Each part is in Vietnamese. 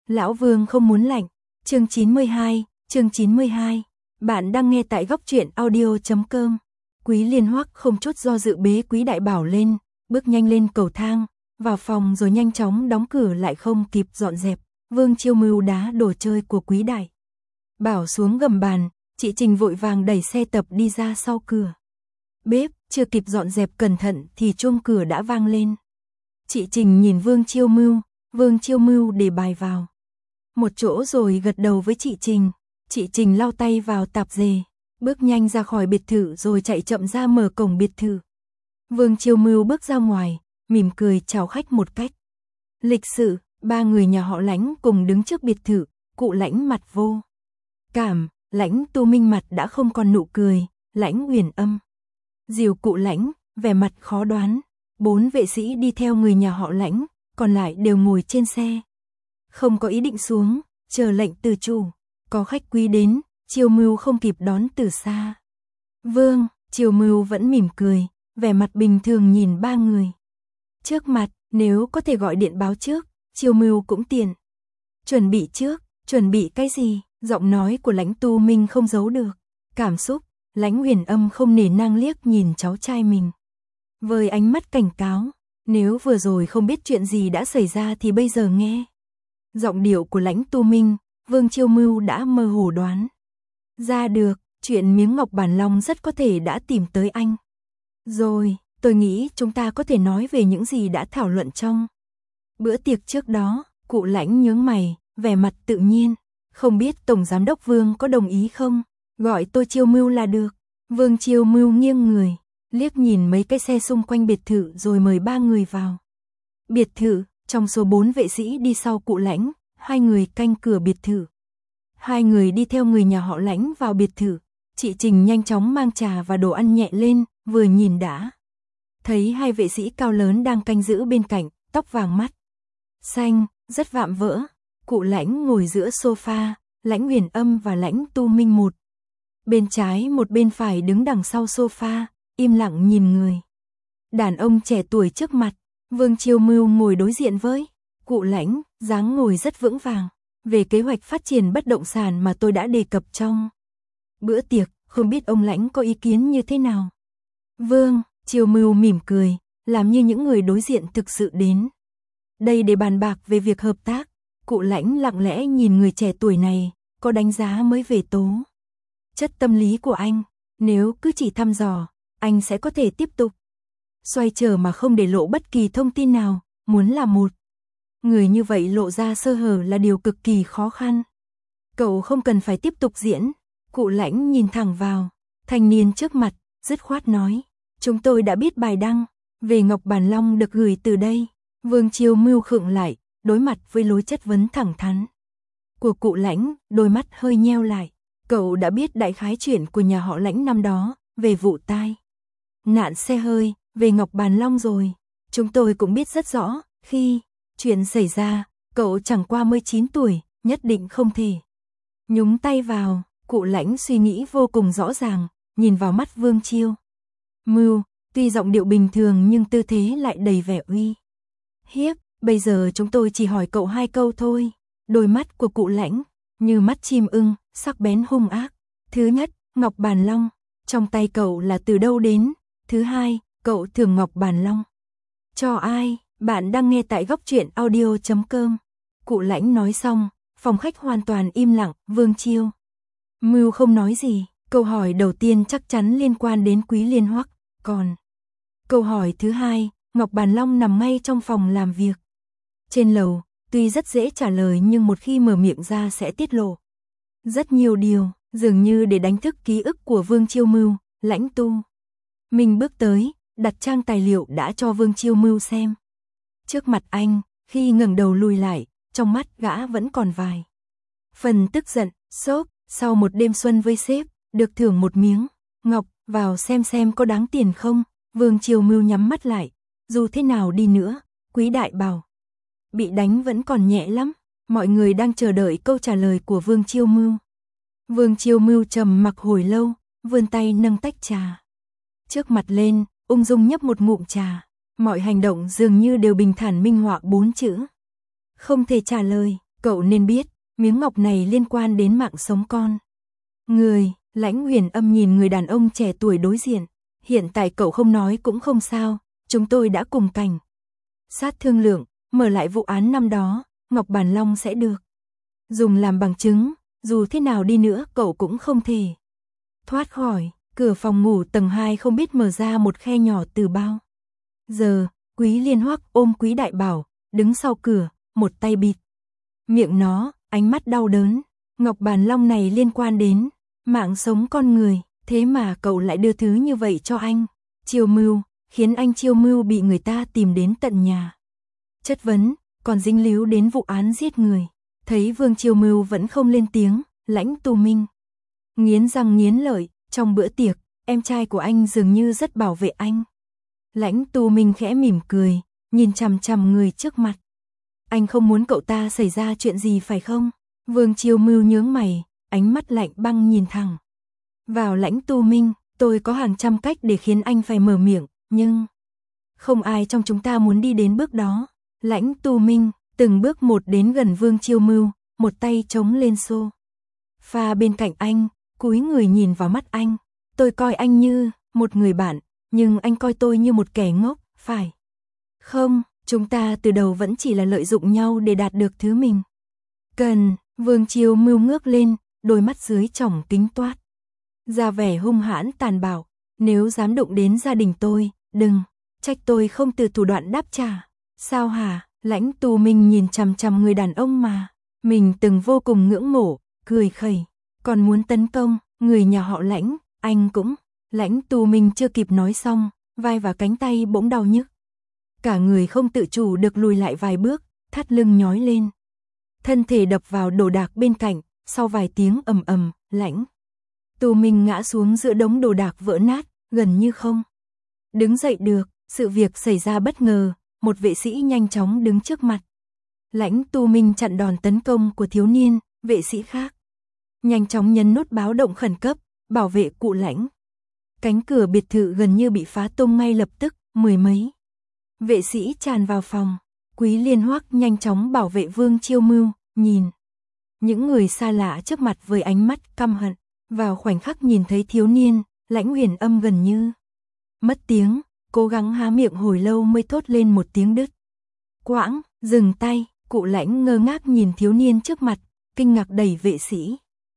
Lão Vương không muốn lạnh. Chương 92. Bạn đang nghe tại góc truyện audio.com. Quý Liên Hoắc không chút do dự bế Quý Đại Bảo lên, bước nhanh lên cầu thang, vào phòng rồi nhanh chóng đóng cửa lại không kịp dọn dẹp. Vương Chiêu Mưu đá đồ chơi của Quý Đại Bảo xuống gầm bàn, chị Trình vội vàng đẩy xe tập đi ra sau cửa. Bếp chưa kịp dọn dẹp cẩn thận thì chuông cửa đã vang lên. Chị Trình nhìn Vương Chiêu Mưu để bài vào một chỗ rồi gật đầu với chị Trình. Chị Trình lau tay vào tạp dề, bước nhanh ra khỏi biệt thự rồi chạy chậm ra mở cổng biệt thự. Vương Chiêu Mưu bước ra ngoài, mỉm cười chào khách một cách lịch sự. Ba người nhà họ Lãnh cùng đứng trước biệt thự. Cụ Lãnh mặt vô cảm, Lãnh Tu Minh mặt đã không còn nụ cười, Lãnh Uyển Âm dìu cụ Lãnh, vẻ mặt khó đoán. 4 vệ sĩ đi theo người nhà họ Lãnh, còn lại đều ngồi trên xe, không có ý định xuống, chờ lệnh từ chủ. Có khách quý đến, Chiêu Mưu không kịp đón từ xa. Vương Chiêu Mưu vẫn mỉm cười, vẻ mặt bình thường nhìn ba người trước mặt. Nếu có thể gọi điện báo trước, Chiêu Mưu cũng tiện chuẩn bị trước. Chuẩn bị cái gì? Giọng nói của Lãnh Tu Minh không giấu được cảm xúc. Lãnh Uyển Âm không nể nang liếc nhìn cháu trai mình với ánh mắt cảnh cáo. Nếu vừa rồi không biết chuyện gì đã xảy ra thì bây giờ nghe giọng điệu của Lãnh Tu Minh, Vương Chiêu Mưu đã mơ hồ đoán ra được chuyện miếng ngọc bản long rất có thể đã tìm tới anh rồi. Tôi nghĩ chúng ta có thể nói về những gì đã thảo luận trong bữa tiệc trước đó. Cụ Lãnh nhướng mày, vẻ mặt tự nhiên. Không biết Tổng Giám đốc Vương có đồng ý không? Gọi tôi Chiêu Mưu là được. Vương Chiêu Mưu nghiêng người, liếc nhìn mấy cái xe xung quanh biệt thự rồi mời ba người vào biệt thự. Trong số 4 vệ sĩ đi sau cụ Lãnh, 2 người canh cửa biệt thự. 2 người đi theo người nhà họ Lãnh vào biệt thự. Chị Trình nhanh chóng mang trà và đồ ăn nhẹ lên, vừa nhìn đã thấy 2 vệ sĩ cao lớn đang canh giữ bên cạnh, tóc vàng mắt xanh, rất vạm vỡ. Cụ Lãnh ngồi giữa sofa, Lãnh Uyển Âm và Lãnh Tu Minh một bên trái một bên phải đứng đằng sau sofa, im lặng nhìn người đàn ông trẻ tuổi trước mặt. Vương Chiêu Mưu ngồi đối diện với cụ Lãnh, dáng ngồi rất vững vàng. Về kế hoạch phát triển bất động sản mà tôi đã đề cập trong bữa tiệc, không biết ông Lãnh có ý kiến như thế nào? Vương Chiêu Mưu mỉm cười, làm như những người đối diện thực sự đến đây để bàn bạc về việc hợp tác. Cụ Lãnh lặng lẽ nhìn người trẻ tuổi này, có đánh giá mới về tố chất tâm lý của anh. Nếu cứ chỉ thăm dò, anh sẽ có thể tiếp tục xoay trở mà không để lộ bất kỳ thông tin nào. Muốn là một người như vậy lộ ra sơ hở là điều cực kỳ khó khăn. Cậu không cần phải tiếp tục diễn. Cụ Lãnh nhìn thẳng vào thanh niên trước mặt, dứt khoát nói, chúng tôi đã biết bài đăng về Ngọc Bản Long được gửi từ đây. Vương Chiêu Mưu khựng lại, đối mặt với lối chất vấn thẳng thắn của cụ Lãnh, đôi mắt hơi nheo lại. Cậu đã biết đại khái chuyện của nhà họ Lãnh năm đó, về vụ tai nạn xe hơi, về Ngọc Bản Long rồi. Chúng tôi cũng biết rất rõ, khi chuyện xảy ra, cậu chẳng qua mới 9 tuổi, nhất định không thể nhúng tay vào. Cụ Lãnh suy nghĩ vô cùng rõ ràng, nhìn vào mắt Vương Chiêu Mưu, tuy giọng điệu bình thường nhưng tư thế lại đầy vẻ uy hiếp. Bây giờ chúng tôi chỉ hỏi cậu 2 câu thôi. Đôi mắt của cụ Lãnh như mắt chim ưng, sắc bén hung ác. Thứ nhất, Ngọc Bản Long trong tay cậu là từ đâu đến? Thứ hai, cậu thưởng Ngọc Bản Long cho ai? Bạn đang nghe tại góc truyện audio.com. Cụ Lãnh nói xong, phòng khách hoàn toàn im lặng. Vương Chiêu Mưu không nói gì. Câu hỏi đầu tiên chắc chắn liên quan đến Quý Liên Hoắc, còn câu hỏi thứ hai, Ngọc Bản Long nằm ngay trong phòng làm việc trên lầu. Tuy rất dễ trả lời nhưng một khi mở miệng ra sẽ tiết lộ rất nhiều điều. Dường như để đánh thức ký ức của Vương Chiêu Mưu, Lãnh Tu Minh bước tới, đặt trang tài liệu đã cho Vương Chiêu Mưu xem trước mặt anh. Khi ngẩng đầu lùi lại, trong mắt gã vẫn còn vài phần tức giận. Sốt, sau một đêm xuân với sếp, được thưởng một miếng ngọc, vào xem có đáng tiền không? Vương Chiêu Mưu nhắm mắt lại. Dù thế nào đi nữa, Quý Đại Bảo bị đánh vẫn còn nhẹ lắm. Mọi người đang chờ đợi câu trả lời của Vương Chiêu Mưu. Vương Chiêu Mưu trầm mặc hồi lâu, vươn tay nâng tách trà trước mặt lên, ung dung nhấp một ngụm trà. Mọi hành động dường như đều bình thản minh họa 4 chữ: không thể trả lời. Cậu nên biết, miếng ngọc này liên quan đến mạng sống con. Người, Lãnh Huyền Âm nhìn người đàn ông trẻ tuổi đối diện. Hiện tại cậu không nói cũng không sao, chúng tôi đã cùng cảnh sát thương lượng, mở lại vụ án năm đó, Ngọc Bàn Long sẽ được dùng làm bằng chứng, dù thế nào đi nữa cậu cũng không thể thoát khỏi. Cửa phòng ngủ tầng 2 không biết mở ra một khe nhỏ từ bao giờ. Quý Liên Hoắc ôm Quý Đại Bảo, đứng sau cửa, một tay bịt miệng nó, ánh mắt đau đớn. Ngọc Bàn Long này liên quan đến mạng sống con người, thế mà cậu lại đưa thứ như vậy cho anh. Chiêu mưu, khiến anh chiêu mưu bị người ta tìm đến tận nhà chất vấn, còn dính líu đến vụ án giết người. Thấy Vương Chiêu Mưu vẫn không lên tiếng, Lãnh Tu Minh nghiến răng nghiến lợi. Trong bữa tiệc, em trai của anh dường như rất bảo vệ anh. Lãnh Tu Minh khẽ mỉm cười, nhìn chằm chằm người trước mặt. Anh không muốn cậu ta xảy ra chuyện gì phải không? Vương Chiêu Mưu nhướng mày, ánh mắt lạnh băng nhìn thẳng vào Lãnh Tu Minh. Tôi có hàng trăm cách để khiến anh phải mở miệng, nhưng không ai trong chúng ta muốn đi đến bước đó. Lãnh Tu Minh từng bước một đến gần Vương Chiêu Mưu, một tay chống lên xô pha bên cạnh anh, cúi người nhìn vào mắt anh. Tôi coi anh như một người bạn, nhưng anh coi tôi như một kẻ ngốc, phải không? Chúng ta từ đầu vẫn chỉ là lợi dụng nhau để đạt được thứ mình cần. Vương Chiêu Mưu ngước lên, đôi mắt dưới tròng kính toát ra vẻ hung hãn tàn bạo. Nếu dám đụng đến gia đình tôi, đừng trách tôi không từ thủ đoạn đáp trả. Sao hả? Lãnh Tu Minh nhìn chằm chằm người đàn ông mà mình từng vô cùng ngưỡng mộ, cười khẩy. Còn muốn tấn công người nhà họ Lãnh, anh cũng. Lãnh Tu Minh chưa kịp nói xong, vai và cánh tay bỗng đau nhức. Cả người không tự chủ được lùi lại vài bước, thắt lưng nhói lên. Thân thể đập vào đồ đạc bên cạnh, sau vài tiếng ầm ầm, Lãnh Tu Minh ngã xuống giữa đống đồ đạc vỡ nát, gần như không đứng dậy được. Sự việc xảy ra bất ngờ, một vệ sĩ nhanh chóng đứng trước mặt Lãnh Tu Minh chặn đòn tấn công của thiếu niên. Vệ sĩ khác nhanh chóng nhấn nút báo động khẩn cấp, bảo vệ cụ Lãnh. Cánh cửa biệt thự gần như bị phá tung ngay lập tức, mười mấy vệ sĩ tràn vào phòng. Quý Liên Hoắc nhanh chóng bảo vệ Vương Chiêu Mưu, nhìn những người xa lạ trước mặt với ánh mắt căm hận. Vào khoảnh khắc nhìn thấy thiếu niên, Lãnh Huyền Âm gần như mất tiếng, cố gắng há miệng hồi lâu mới thốt lên một tiếng đứt quãng. Dừng tay. Cụ Lãnh ngơ ngác nhìn thiếu niên trước mặt, kinh ngạc đẩy vệ sĩ.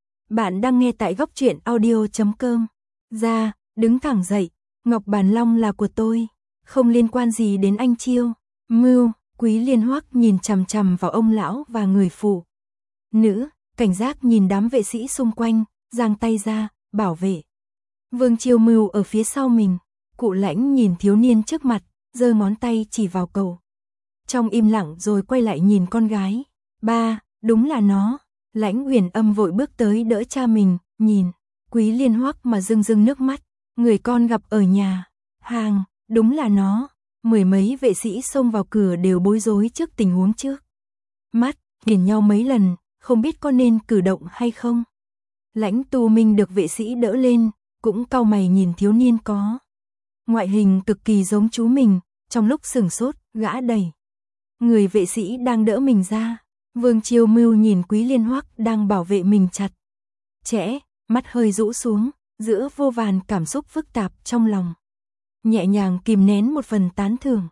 Bạn đang nghe tại góc truyện audio.com. Ra, đứng thẳng dậy. Ngọc Bàn Long là của tôi, không liên quan gì đến anh Chiêu Mưu. Quý Liên Hoắc nhìn chằm chằm vào ông lão và người phụ nữ, cảnh giác nhìn đám vệ sĩ xung quanh, giang tay ra, bảo vệ Vương Chiêu Mưu ở phía sau mình. Cụ Lãnh nhìn thiếu niên trước mặt, giơ ngón tay chỉ vào cậu. Trong im lặng rồi quay lại nhìn con gái. Ba, đúng là nó. Lãnh Huyền Âm vội bước tới đỡ cha mình, nhìn Quý Liên Hoắc mà rưng rưng nước mắt. Người con gặp ở nhà hàng, đúng là nó. Mười mấy vệ sĩ xông vào cửa đều bối rối trước tình huống trước mắt, nhìn nhau mấy lần, không biết có nên cử động hay không. Lãnh Tu Minh được vệ sĩ đỡ lên, cũng cau mày nhìn thiếu niên có ngoại hình cực kỳ giống chú mình. Trong lúc sửng sốt, gã đẩy người vệ sĩ đang đỡ mình ra. Vương Chiêu Mưu nhìn Quý Liên Hoắc đang bảo vệ mình chặt chẽ, mắt hơi rũ xuống, giữa vô vàn cảm xúc phức tạp trong lòng. Nhẹ nhàng kìm nén một phần tán thưởng.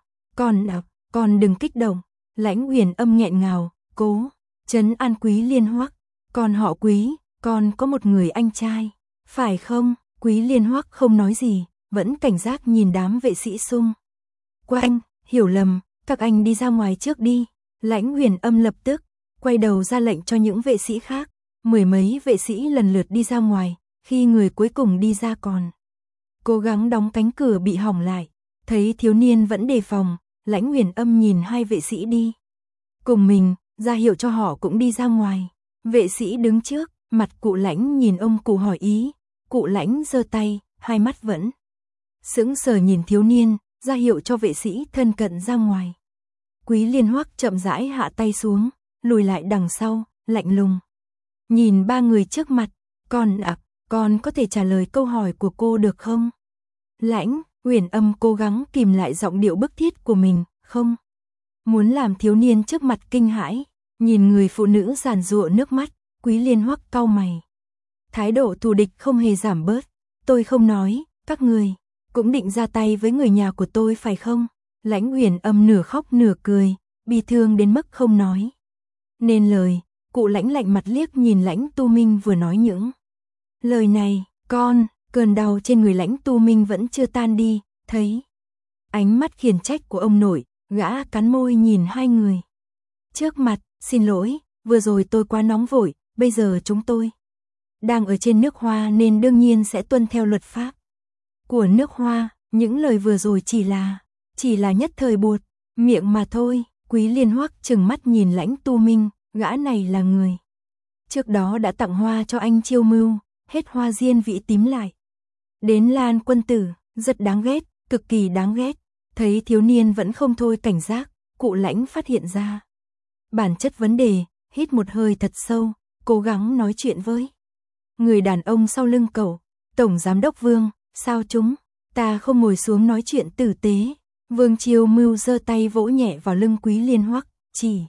Con đừng kích động. Lãnh Huyền Âm nghẹn ngào, cố trấn an Quý Liên Hoắc. Con họ Quý, con có một người anh trai, phải không? Quý Liên Hoắc không nói gì, vẫn cảnh giác nhìn đám vệ sĩ xung quanh. Hiểu lầm, các anh đi ra ngoài trước đi. Lãnh Huyền Âm lập tức quay đầu ra lệnh cho những vệ sĩ khác. Mười mấy vệ sĩ lần lượt đi ra ngoài, khi người cuối cùng đi ra còn cố gắng đóng cánh cửa bị hỏng lại. Thấy thiếu niên vẫn đề phòng, Lãnh Huyền Âm nhìn hai vệ sĩ đi cùng mình, ra hiệu cho họ cũng đi ra ngoài. Vệ sĩ đứng trước, mặt cụ Lãnh nhìn ông cụ hỏi ý. Cụ Lãnh giơ tay, hai mắt vẫn sững sờ nhìn thiếu niên, ra hiệu cho vệ sĩ thân cận ra ngoài. Quý Liên Hoắc chậm rãi hạ tay xuống, lùi lại đằng sau, lạnh lùng nhìn ba người trước mặt. Con có thể trả lời câu hỏi của cô được không? Lãnh Huyền Âm cố gắng kìm lại giọng điệu bức thiết của mình, không muốn làm thiếu niên trước mặt kinh hãi. Nhìn người phụ nữ giàn giụa nước mắt, Quý Liên Hoắc cau mày. Thái độ thù địch không hề giảm bớt. Tôi không nói, các người cũng định ra tay với người nhà của tôi phải không? Lãnh Uyển Âm nửa khóc nửa cười, bi thương đến mức không nói nên lời. Cụ Lãnh lạnh mặt liếc nhìn Lãnh Tu Minh vừa nói những lời này. Cơn đau trên người Lãnh Tu Minh vẫn chưa tan đi, thấy ánh mắt khiển trách của ông nội, gã cắn môi nhìn hai người trước mặt. Xin lỗi, vừa rồi tôi quá nóng vội, bây giờ chúng tôi đang ở trên nước Hoa nên đương nhiên sẽ tuân theo luật pháp của nước Hoa. Những lời vừa rồi chỉ là nhất thời buột miệng mà thôi. Quý Liên Hoắc trừng mắt nhìn Lãnh Tu Minh, gã này là người trước đó đã tặng hoa cho anh Chiêu Mưu, hết hoa diên vĩ tím lại đến Lan Quân Tử, rất đáng ghét, cực kỳ đáng ghét. Thấy thiếu niên vẫn không thôi cảnh giác, cụ Lãnh phát hiện ra bản chất vấn đề, hít một hơi thật sâu, cố gắng nói chuyện với người đàn ông sau lưng cậu. Tổng giám đốc Vương, sao chúng ta không ngồi xuống nói chuyện tử tế? Vương Chiêu Mưu giơ tay vỗ nhẹ vào lưng Quý Liên Hoắc, chỉ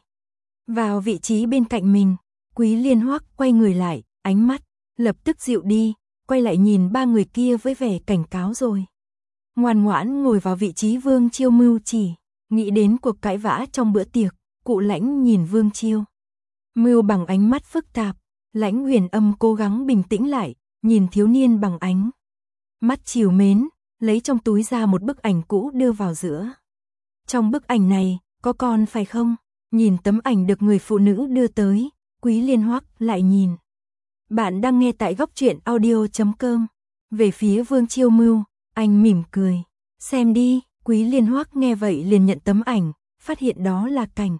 vào vị trí bên cạnh mình. Quý Liên Hoắc quay người lại, ánh mắt lập tức dịu đi, quay lại nhìn ba người kia với vẻ cảnh cáo rồi ngoan ngoãn ngồi vào vị trí. Vương Chiêu Mưu chỉ nghĩ đến cuộc cãi vã trong bữa tiệc. Cụ Lãnh nhìn Vương Chiêu Mưu bằng ánh mắt phức tạp. Lãnh Uyển Âm cố gắng bình tĩnh lại, nhìn thiếu niên bằng ánh mắt trìu mến, lấy trong túi ra một bức ảnh cũ đưa vào giữa. Trong bức ảnh này, có con phải không? Nhìn tấm ảnh được người phụ nữ đưa tới, Quý Liên Hoắc lại nhìn. Bạn đang nghe tại góc truyện audio.com. Về phía Vương Chiêu Mưu, anh mỉm cười. Xem đi. Quý Liên Hoắc nghe vậy liền nhận tấm ảnh, phát hiện đó là cảnh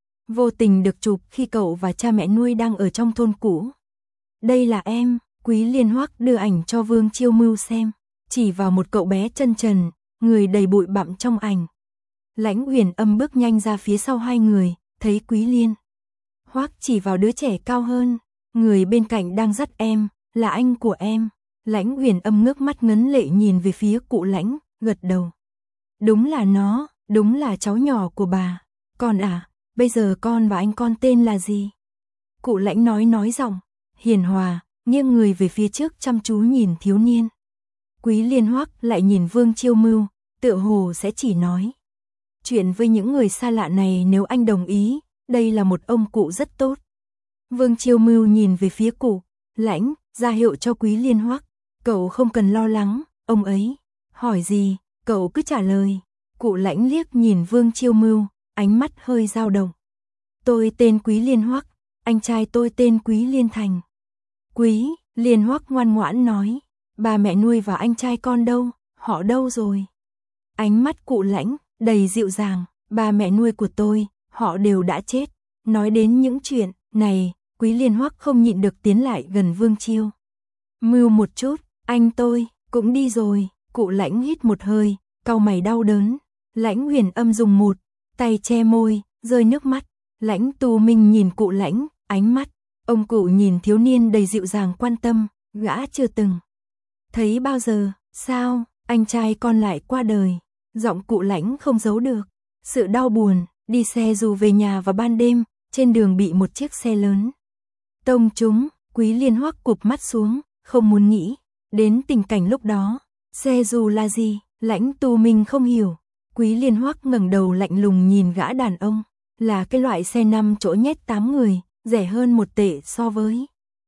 vô tình được chụp khi cậu và cha mẹ nuôi đang ở trong thôn cũ. Đây là em. Quý Liên Hoắc đưa ảnh cho Vương Chiêu Mưu xem, chỉ vào một cậu bé chân trần, người đầy bụi bặm trong ảnh. Lãnh Uyển Âm bước nhanh ra phía sau hai người, thấy Quý Liên Hoắc chỉ vào đứa trẻ cao hơn, người bên cạnh đang dắt em, là anh của em. Lãnh Uyển Âm ngước mắt ngấn lệ nhìn về phía cụ Lãnh, gật đầu. Đúng là nó, đúng là cháu nhỏ của bà. Con à, bây giờ con và anh con tên là gì? Cụ Lãnh nói giọng hiền hòa, nghiêng người về phía trước chăm chú nhìn thiếu niên. Quý Liên Hoắc lại nhìn Vương Chiêu Mưu, tựa hồ sẽ chỉ nói chuyện với những người xa lạ này nếu anh đồng ý. Đây là một ông cụ rất tốt. Vương Chiêu Mưu nhìn về phía cụ Lãnh, ra hiệu cho Quý Liên Hoắc. Cậu không cần lo lắng, ông ấy hỏi gì, cậu cứ trả lời. Cụ Lãnh liếc nhìn Vương Chiêu Mưu, ánh mắt hơi dao động. Tôi tên Quý Liên Hoắc, anh trai tôi tên Quý Liên Thành. Quý Liên Hoắc ngoan ngoãn nói. Bà mẹ nuôi và anh trai con đâu, họ đâu rồi? Ánh mắt cụ Lãnh đầy dịu dàng. Bà mẹ nuôi của tôi, họ đều đã chết. Nói đến những chuyện này, Quý Liên Hoắc không nhịn được tiến lại gần Vương Chiêu Mưu một chút. Anh tôi cũng đi rồi. Cụ Lãnh hít một hơi, cau mày đau đớn. Lãnh Uyển Âm dùng một tay che môi, rơi nước mắt. Lãnh Tu Minh nhìn cụ Lãnh, ánh mắt ông cụ nhìn thiếu niên đầy dịu dàng quan tâm, gã chưa từng thấy bao giờ. Sao, anh trai con lại qua đời? Giọng cụ Lãnh không giấu được sự đau buồn. Đi xe dù về nhà vào ban đêm, trên đường bị một chiếc xe lớn tông trúng. Quý Liên Hoắc cụp mắt xuống, không muốn nghĩ đến tình cảnh lúc đó. Xe dù là gì? Lãnh Tu Minh không hiểu. Quý Liên Hoắc ngẩng đầu lạnh lùng nhìn gã đàn ông, là cái loại xe 5 chỗ nhét 8 người, rẻ hơn 1 tệ so với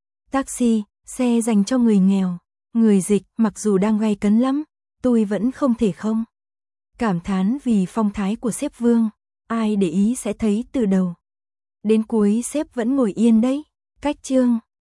taxi, xe dành cho người nghèo. Người Dịch mặc dù đang gay cấn lắm, tôi vẫn không thể không cảm thán vì phong thái của sếp Vương. Ai để ý sẽ thấy từ đầu đến cuối sếp vẫn ngồi yên đấy. Cách chương